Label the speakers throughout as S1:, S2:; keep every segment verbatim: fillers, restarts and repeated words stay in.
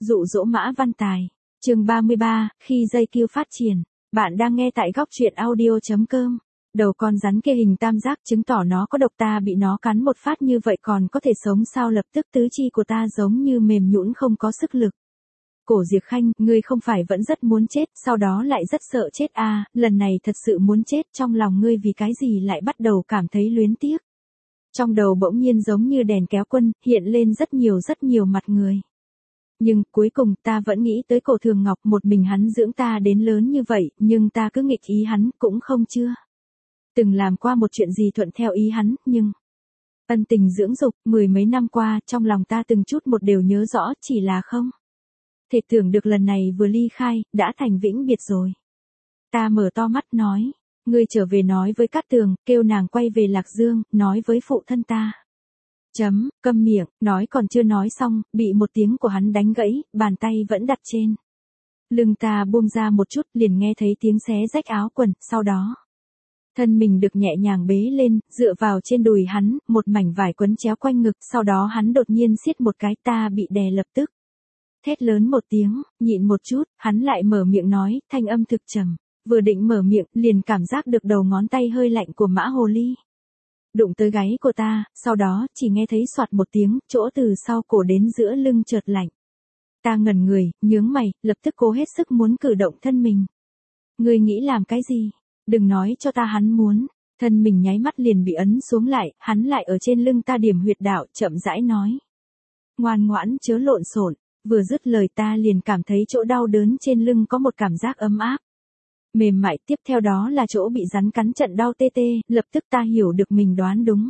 S1: Dụ dỗ Mã Văn Tài. Chương ba mươi ba, khi dây cừu phát triển. Bạn đang nghe tại góc truyện audio chấm com. Đầu con rắn kia hình tam giác chứng tỏ nó có độc, ta bị nó cắn một phát như vậy còn có thể sống sao? Lập tức tứ chi của ta giống như mềm nhũn không có sức lực. Cổ Diệp Khanh, ngươi không phải vẫn rất muốn chết, sau đó lại rất sợ chết à, lần này thật sự muốn chết, trong lòng ngươi vì cái gì lại bắt đầu cảm thấy luyến tiếc. Trong đầu bỗng nhiên giống như đèn kéo quân, hiện lên rất nhiều rất nhiều mặt người. Nhưng cuối cùng ta vẫn nghĩ tới Cổ Thường Ngọc, một mình hắn dưỡng ta đến lớn như vậy, nhưng ta cứ nghịch ý hắn, cũng không chưa từng làm qua một chuyện gì thuận theo ý hắn, nhưng ân tình dưỡng dục, mười mấy năm qua, trong lòng ta từng chút một đều nhớ rõ, chỉ là không thể tưởng được lần này vừa ly khai, đã thành vĩnh biệt rồi. Ta mở to mắt nói, ngươi trở về nói với Cát Tường, kêu nàng quay về Lạc Dương, nói với phụ thân ta. Chấm, câm miệng, nói còn chưa nói xong, bị một tiếng của hắn đánh gãy, bàn tay vẫn đặt trên lưng ta buông ra một chút, liền nghe thấy tiếng xé rách áo quần, sau đó thân mình được nhẹ nhàng bế lên, dựa vào trên đùi hắn, một mảnh vải quấn chéo quanh ngực, sau đó hắn đột nhiên siết một cái, ta bị đè lập tức thét lớn một tiếng, nhịn một chút, hắn lại mở miệng nói, thanh âm thực trầm. Vừa định mở miệng, liền cảm giác được đầu ngón tay hơi lạnh của Mã Hồ Ly đụng tới gáy của ta, sau đó chỉ nghe thấy soạt một tiếng, chỗ từ sau cổ đến giữa lưng chợt lạnh. Ta ngẩn người, nhướng mày, lập tức cố hết sức muốn cử động thân mình. Ngươi nghĩ làm cái gì? Đừng nói cho ta hắn muốn. Thân mình nháy mắt liền bị ấn xuống lại, hắn lại ở trên lưng ta điểm huyệt đạo, chậm rãi nói. Ngoan ngoãn chớ lộn xộn. Vừa dứt lời ta liền cảm thấy chỗ đau đớn trên lưng có một cảm giác ấm áp, mềm mại, tiếp theo đó là chỗ bị rắn cắn trận đau tê tê, lập tức ta hiểu được mình đoán đúng.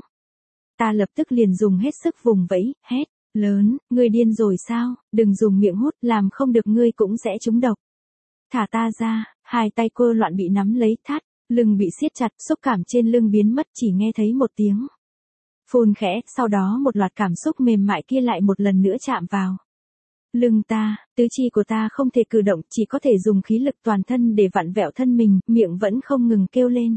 S1: Ta lập tức liền dùng hết sức vùng vẫy, hét lớn, ngươi điên rồi sao, đừng dùng miệng hút, làm không được ngươi cũng sẽ trúng độc. Thả ta ra, hai tay cô loạn bị nắm lấy thắt, lưng bị siết chặt, xúc cảm trên lưng biến mất, chỉ nghe thấy một tiếng phun khẽ, sau đó một loạt cảm xúc mềm mại kia lại một lần nữa chạm vào lưng ta, tứ chi của ta không thể cử động, chỉ có thể dùng khí lực toàn thân để vặn vẹo thân mình, miệng vẫn không ngừng kêu lên.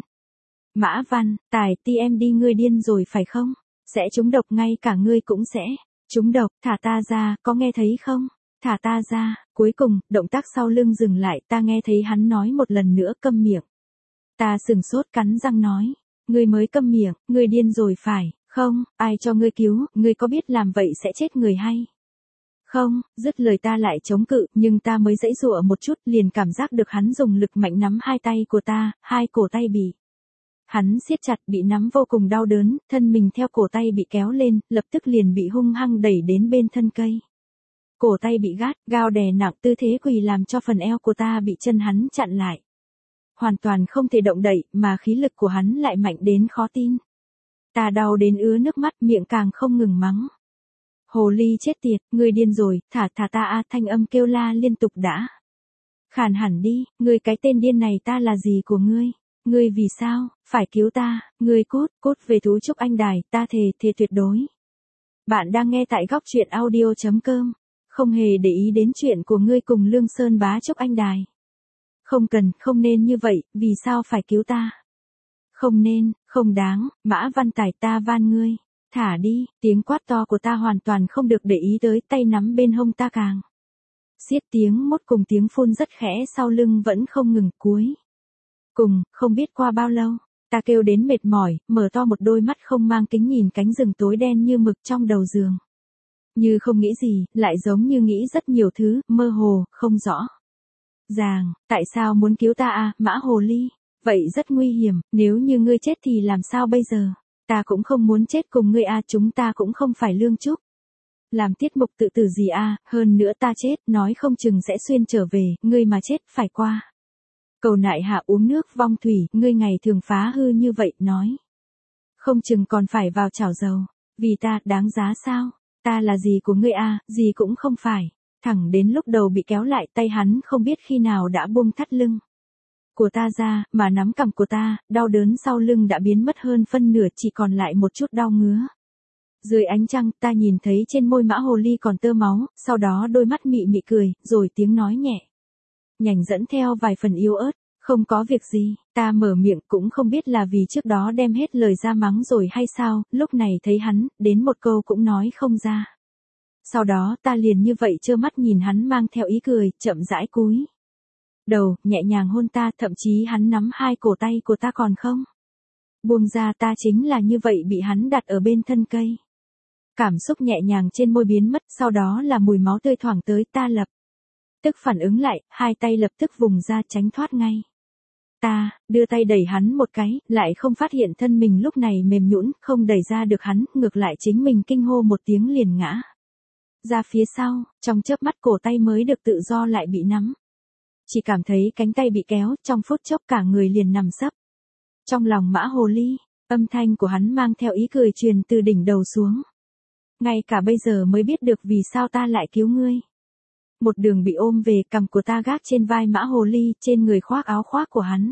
S1: Mã Văn, Tài, ti em đi, ngươi điên rồi phải không? Sẽ trúng độc, ngay cả ngươi cũng sẽ trúng độc, thả ta ra, có nghe thấy không? Thả ta ra, cuối cùng, động tác sau lưng dừng lại, ta nghe thấy hắn nói một lần nữa, câm miệng. Ta sừng sốt cắn răng nói, ngươi mới câm miệng, ngươi điên rồi phải, không, ai cho ngươi cứu, ngươi có biết làm vậy sẽ chết người hay? Không, dứt lời ta lại chống cự, nhưng ta mới giãy giụa một chút, liền cảm giác được hắn dùng lực mạnh nắm hai tay của ta, hai cổ tay bị hắn siết chặt, bị nắm vô cùng đau đớn, thân mình theo cổ tay bị kéo lên, lập tức liền bị hung hăng đẩy đến bên thân cây. Cổ tay bị gắt, gao đè nặng, tư thế quỳ làm cho phần eo của ta bị chân hắn chặn lại. Hoàn toàn không thể động đậy, mà khí lực của hắn lại mạnh đến khó tin. Ta đau đến ứa nước mắt, miệng càng không ngừng mắng. Hồ ly chết tiệt, ngươi điên rồi, thả thả ta a, thanh âm kêu la liên tục đã khàn hẳn đi, ngươi cái tên điên này, ta là gì của ngươi? Ngươi vì sao phải cứu ta? Ngươi cút, cút về Tú Trúc Anh Đài, ta thề, thề tuyệt đối. Bạn đang nghe tại góc truyện audio chấm com, không hề để ý đến chuyện của ngươi cùng Lương Sơn Bá Trúc Anh Đài. Không cần, không nên như vậy, vì sao phải cứu ta? Không nên, không đáng, Mã Văn Tài, ta van ngươi. Thả đi, tiếng quát to của ta hoàn toàn không được để ý tới, tay nắm bên hông ta càng xiết, tiếng mốt cùng tiếng phun rất khẽ sau lưng vẫn không ngừng, cuối cùng, không biết qua bao lâu, ta kêu đến mệt mỏi, mở to một đôi mắt không mang kính nhìn cánh rừng tối đen như mực trong đầu giường. Như không nghĩ gì, lại giống như nghĩ rất nhiều thứ, mơ hồ, không rõ ràng, tại sao muốn cứu ta à, Mã Hồ Ly? Vậy rất nguy hiểm, nếu như ngươi chết thì làm sao bây giờ? Ta cũng không muốn chết cùng ngươi a, chúng ta cũng không phải Lương Trúc làm tiết mục tự tử gì a, hơn nữa ta chết, nói không chừng sẽ xuyên trở về, ngươi mà chết, phải qua cầu nại hạ uống nước vong thủy, ngươi ngày thường phá hư như vậy, nói không chừng còn phải vào chảo dầu, vì ta, đáng giá sao? Ta là gì của ngươi a, gì cũng không phải. Thẳng đến lúc đầu bị kéo lại, tay hắn không biết khi nào đã buông thắt lưng của ta ra, mà nắm cằm của ta, đau đớn sau lưng đã biến mất hơn phân nửa, chỉ còn lại một chút đau ngứa. Dưới ánh trăng, ta nhìn thấy trên môi Mã Hồ Ly còn tơ máu, sau đó đôi mắt mị mị cười, rồi tiếng nói nhẹ nhảnh dẫn theo vài phần yếu ớt, không có việc gì. Ta mở miệng, cũng không biết là vì trước đó đem hết lời ra mắng rồi hay sao, lúc này thấy hắn, đến một câu cũng nói không ra. Sau đó ta liền như vậy trơ mắt nhìn hắn mang theo ý cười, chậm rãi cúi đầu, nhẹ nhàng hôn ta, thậm chí hắn nắm hai cổ tay của ta còn không buông ra, ta chính là như vậy bị hắn đặt ở bên thân cây. Cảm xúc nhẹ nhàng trên môi biến mất, sau đó là mùi máu tươi thoảng tới, ta lập tức phản ứng lại, hai tay lập tức vùng ra tránh thoát ngay. Ta, đưa tay đẩy hắn một cái, lại không phát hiện thân mình lúc này mềm nhũn, không đẩy ra được hắn, ngược lại chính mình kinh hô một tiếng liền ngã ra phía sau, trong chớp mắt cổ tay mới được tự do lại bị nắm. Chỉ cảm thấy cánh tay bị kéo, trong phút chốc cả người liền nằm sấp. Trong lòng Mã Hồ Ly, âm thanh của hắn mang theo ý cười truyền từ đỉnh đầu xuống. Ngay cả bây giờ mới biết được vì sao ta lại cứu ngươi. Một đường bị ôm về, cằm của ta gác trên vai Mã Hồ Ly, trên người khoác áo khoác của hắn.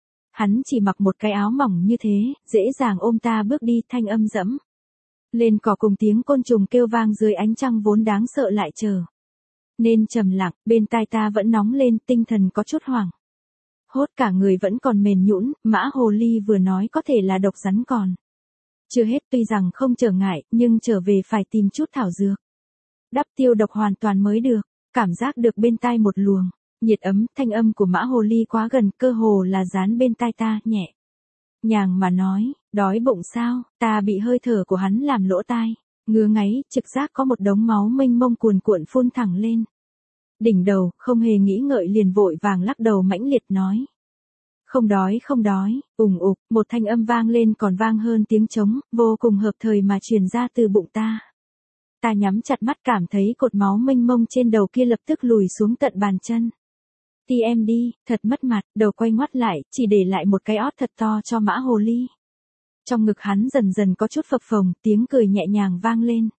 S1: Hắn chỉ mặc một cái áo mỏng như thế, dễ dàng ôm ta bước đi, thanh âm dẫm lên cỏ cùng tiếng côn trùng kêu vang dưới ánh trăng vốn đáng sợ lại trở nên trầm lặng, bên tai ta vẫn nóng lên, tinh thần có chút hoảng hốt, cả người vẫn còn mềm nhũn. Mã Hồ Ly vừa nói có thể là độc rắn còn chưa hết, tuy rằng không trở ngại, nhưng trở về phải tìm chút thảo dược đắp tiêu độc hoàn toàn mới được. Cảm giác được bên tai một luồng nhiệt ấm, thanh âm của Mã Hồ Ly quá gần, cơ hồ là dán bên tai ta, nhẹ nhàng mà nói, đói bụng sao? Ta bị hơi thở của hắn làm lỗ tai ngứa ngáy, trực giác có một đống máu mênh mông cuồn cuộn phun thẳng lên đỉnh đầu, không hề nghĩ ngợi liền vội vàng lắc đầu mãnh liệt nói, không đói không đói. Ùng ục, một thanh âm vang lên còn vang hơn tiếng trống, vô cùng hợp thời mà truyền ra từ bụng ta. Ta nhắm chặt mắt, cảm thấy cột máu mênh mông trên đầu kia lập tức lùi xuống tận bàn chân. tê em đê, thật mất mặt, đầu quay ngoắt lại, chỉ để lại một cái ót thật to cho Mã Hồ Ly. Trong ngực hắn dần dần có chút phập phồng, tiếng cười nhẹ nhàng vang lên.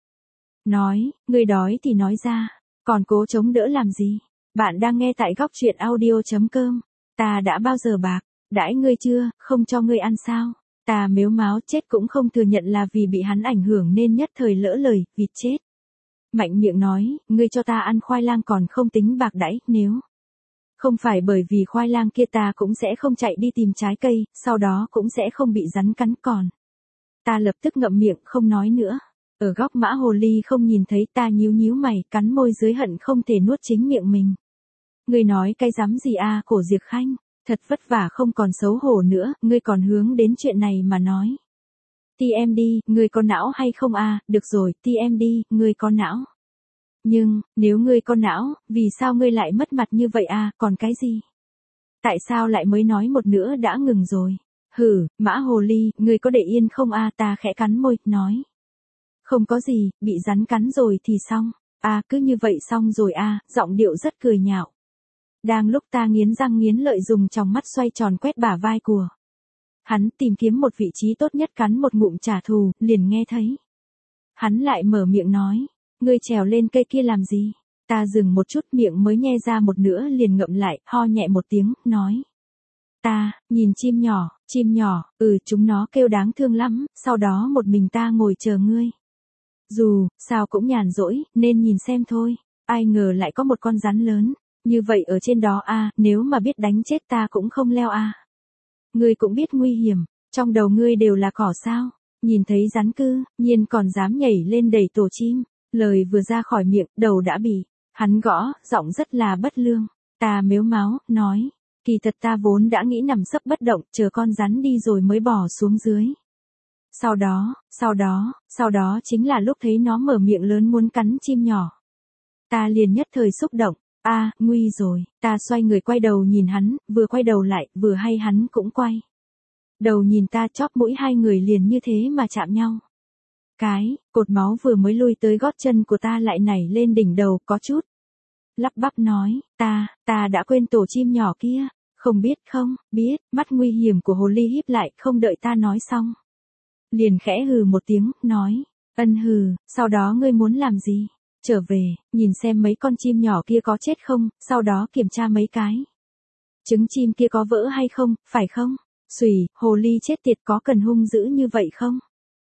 S1: Nói, ngươi đói thì nói ra, còn cố chống đỡ làm gì? Bạn đang nghe tại góc truyện audio chấm com. Ta đã bao giờ bạc đãi ngươi chưa, không cho ngươi ăn sao? Ta mếu máo chết cũng không thừa nhận là vì bị hắn ảnh hưởng nên nhất thời lỡ lời, vịt chết. Mạnh miệng nói, ngươi cho ta ăn khoai lang còn không tính bạc đãi, nếu không phải bởi vì khoai lang kia ta cũng sẽ không chạy đi tìm trái cây, sau đó cũng sẽ không bị rắn cắn còn. Ta lập tức ngậm miệng không nói nữa. Ở góc Mã Hồ Ly không nhìn thấy, ta nhíu nhíu mày, cắn môi dưới hận không thể nuốt chính miệng mình. Ngươi nói cái dám gì a, à, Cổ Diệp Khanh, thật vất vả không còn xấu hổ nữa, ngươi còn hướng đến chuyện này mà nói. tê em đê, ngươi có não hay không a? À? Được rồi, tê em đê, ngươi có não. Nhưng, nếu ngươi có não, vì sao ngươi lại mất mặt như vậy a? À? Còn cái gì? Tại sao lại mới nói một nữa đã ngừng rồi? Hử, Mã Hồ Ly, ngươi có để yên không a? À? Ta khẽ cắn môi, nói. Không có gì, bị rắn cắn rồi thì xong. A, à, cứ như vậy xong rồi a, à, giọng điệu rất cười nhạo. Đang lúc ta nghiến răng nghiến lợi dùng tròng mắt xoay tròn quét bả vai của hắn, tìm kiếm một vị trí tốt nhất cắn một ngụm trả thù, liền nghe thấy hắn lại mở miệng nói, ngươi trèo lên cây kia làm gì? Ta dừng một chút, miệng mới nhe ra một nửa liền ngậm lại, ho nhẹ một tiếng, nói. Ta, nhìn chim nhỏ, chim nhỏ, ừ chúng nó kêu đáng thương lắm, sau đó một mình ta ngồi chờ ngươi. Dù, sao cũng nhàn rỗi, nên nhìn xem thôi, ai ngờ lại có một con rắn lớn. Như vậy ở trên đó a, à, nếu mà biết đánh chết ta cũng không leo a. À. Ngươi cũng biết nguy hiểm, trong đầu ngươi đều là cỏ sao? Nhìn thấy rắn cư, nhiên còn dám nhảy lên đẩy tổ chim. Lời vừa ra khỏi miệng, đầu đã bị hắn gõ, giọng rất là bất lương. Ta mếu máo, nói, kỳ thật ta vốn đã nghĩ nằm sấp bất động, chờ con rắn đi rồi mới bỏ xuống dưới. Sau đó, sau đó, sau đó chính là lúc thấy nó mở miệng lớn muốn cắn chim nhỏ. Ta liền nhất thời xúc động. A, à, nguy rồi, ta xoay người quay đầu nhìn hắn, vừa quay đầu lại, vừa hay hắn cũng quay đầu nhìn ta, chóp mũi hai người liền như thế mà chạm nhau. Cái, cột máu vừa mới lui tới gót chân của ta lại nảy lên đỉnh đầu, có chút lắp bắp nói, ta, ta đã quên tổ chim nhỏ kia, không biết không, biết, mắt nguy hiểm của hồ ly híp lại, không đợi ta nói xong. Liền khẽ hừ một tiếng, nói, ân hừ, sau đó ngươi muốn làm gì? Trở về, nhìn xem mấy con chim nhỏ kia có chết không, sau đó kiểm tra mấy cái trứng chim kia có vỡ hay không, phải không? Xùy, hồ ly chết tiệt, có cần hung dữ như vậy không?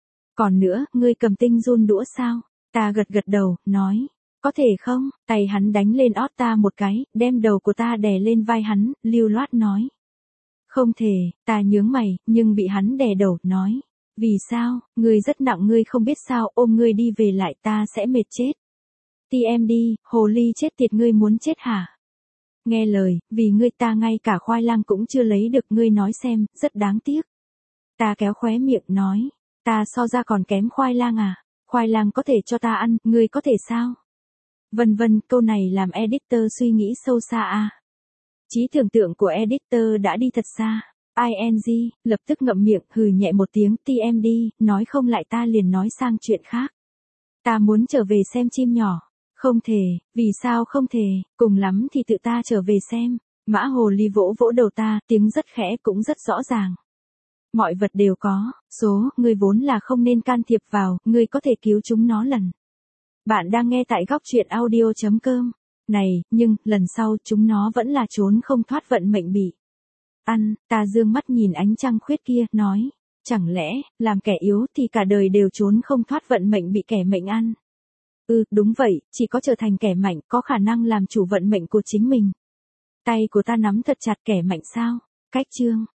S1: Còn nữa, ngươi cầm tinh run đũa sao? Ta gật gật đầu, nói, có thể không? Tay hắn đánh lên ót ta một cái, đem đầu của ta đè lên vai hắn, lưu loát nói. Không thể, ta nhướng mày, nhưng bị hắn đè đầu, nói. Vì sao, ngươi rất nặng, ngươi không biết sao, ôm ngươi đi về lại ta sẽ mệt chết. tê em đê, hồ ly chết tiệt ngươi muốn chết hả? Nghe lời, vì ngươi ta ngay cả khoai lang cũng chưa lấy được ngươi nói xem, rất đáng tiếc. Ta kéo khóe miệng nói, ta so ra còn kém khoai lang à, khoai lang có thể cho ta ăn, ngươi có thể sao? Vân vân, câu này làm editor suy nghĩ sâu xa à. Trí tưởng tượng của editor đã đi thật xa. i en giê, lập tức ngậm miệng, hừ nhẹ một tiếng, tê em đê, nói không lại ta liền nói sang chuyện khác. Ta muốn trở về xem chim nhỏ. Không thể, vì sao không thể, cùng lắm thì tự ta trở về xem. Mã hồ ly vỗ vỗ đầu ta, tiếng rất khẽ cũng rất rõ ràng. Mọi vật đều có, số, ngươi vốn là không nên can thiệp vào, ngươi có thể cứu chúng nó lần. Bạn đang nghe tại góc truyện audio chấm com. Này, nhưng, lần sau chúng nó vẫn là trốn không thoát vận mệnh bị ăn. Ta dương mắt nhìn ánh trăng khuyết kia, nói, chẳng lẽ, làm kẻ yếu thì cả đời đều trốn không thoát vận mệnh bị kẻ mệnh ăn. Ừ, đúng vậy, chỉ có trở thành kẻ mạnh có khả năng làm chủ vận mệnh của chính mình. Tay của ta nắm thật chặt kẻ mạnh sao? Cách chương.